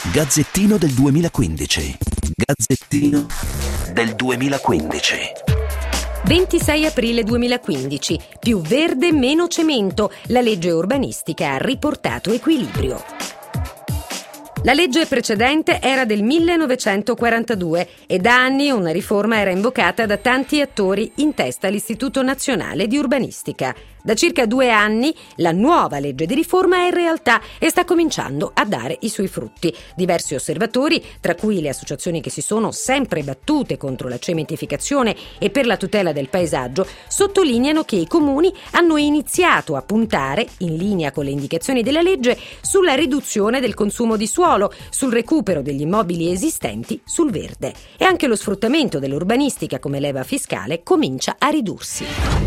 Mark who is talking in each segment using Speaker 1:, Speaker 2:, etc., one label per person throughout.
Speaker 1: Gazzettino del 2015. Gazzettino del 2015.
Speaker 2: 26 aprile 2015. Più verde, meno cemento. La legge urbanistica ha riportato equilibrio. La legge precedente era del 1942 e da anni una riforma era invocata da tanti attori, in testa l'Istituto Nazionale di Urbanistica. Da circa 2 anni la nuova legge di riforma è in realtà e sta cominciando a dare i suoi frutti. Diversi osservatori, tra cui le associazioni che si sono sempre battute contro la cementificazione e per la tutela del paesaggio, sottolineano che i comuni hanno iniziato a puntare, in linea con le indicazioni della legge, sulla riduzione del consumo di suolo, sul recupero degli immobili esistenti, sul verde. E anche lo sfruttamento dell'urbanistica come leva fiscale comincia a ridursi.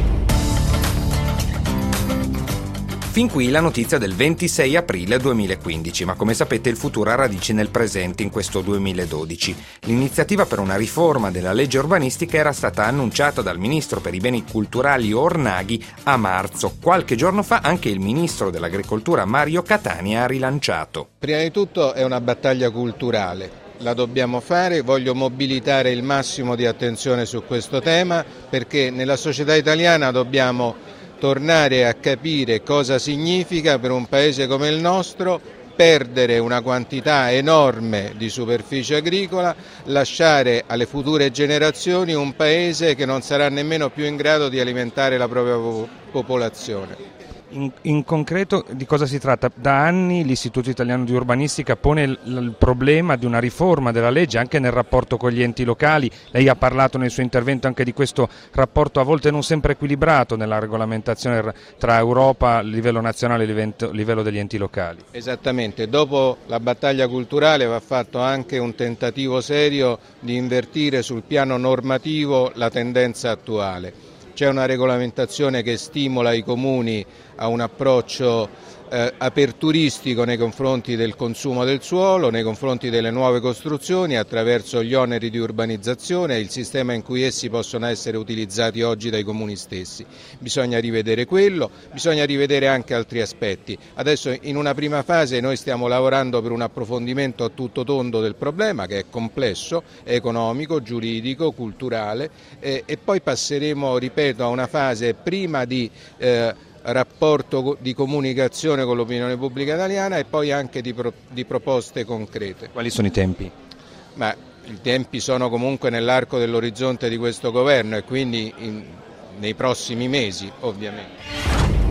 Speaker 3: Fin qui la notizia del 26 aprile 2015, ma come sapete il futuro ha radici nel presente in questo 2012. L'iniziativa per una riforma della legge urbanistica era stata annunciata dal ministro per i beni culturali Ornaghi a marzo. Qualche giorno fa anche il ministro dell'agricoltura Mario Catania ha rilanciato.
Speaker 4: Prima di tutto è una battaglia culturale. La dobbiamo fare, voglio mobilitare il massimo di attenzione su questo tema perché nella società italiana dobbiamo tornare a capire cosa significa per un paese come il nostro perdere una quantità enorme di superficie agricola, lasciare alle future generazioni un paese che non sarà nemmeno più in grado di alimentare la propria popolazione.
Speaker 5: In concreto di cosa si tratta? Da anni l'Istituto Italiano di Urbanistica pone il problema di una riforma della legge anche nel rapporto con gli enti locali. Lei ha parlato nel suo intervento anche di questo rapporto a volte non sempre equilibrato nella regolamentazione tra Europa, livello nazionale e livello degli enti locali.
Speaker 4: Esattamente, dopo la battaglia culturale va fatto anche un tentativo serio di invertire sul piano normativo la tendenza attuale. C'è una regolamentazione che stimola i comuni a un approccio aperturistico nei confronti del consumo del suolo, nei confronti delle nuove costruzioni attraverso gli oneri di urbanizzazione e il sistema in cui essi possono essere utilizzati oggi dai comuni stessi. Bisogna rivedere quello, bisogna rivedere anche altri aspetti. Adesso in una prima fase noi stiamo lavorando per un approfondimento a tutto tondo del problema che è complesso, è economico, giuridico, culturale e poi passeremo, ripeto, a una fase prima di rapporto di comunicazione con l'opinione pubblica italiana e poi anche di proposte concrete.
Speaker 5: Quali sono i tempi?
Speaker 4: Ma i tempi sono comunque nell'arco dell'orizzonte di questo governo e quindi nei prossimi mesi ovviamente.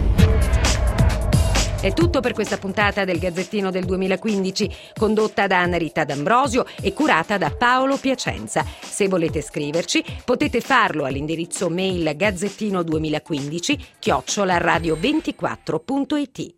Speaker 2: È tutto per questa puntata del Gazzettino del 2015, condotta da Anna Rita D'Ambrosio e curata da Paolo Piacenza. Se volete scriverci, potete farlo all'indirizzo mail gazzettino2015@radio24.it.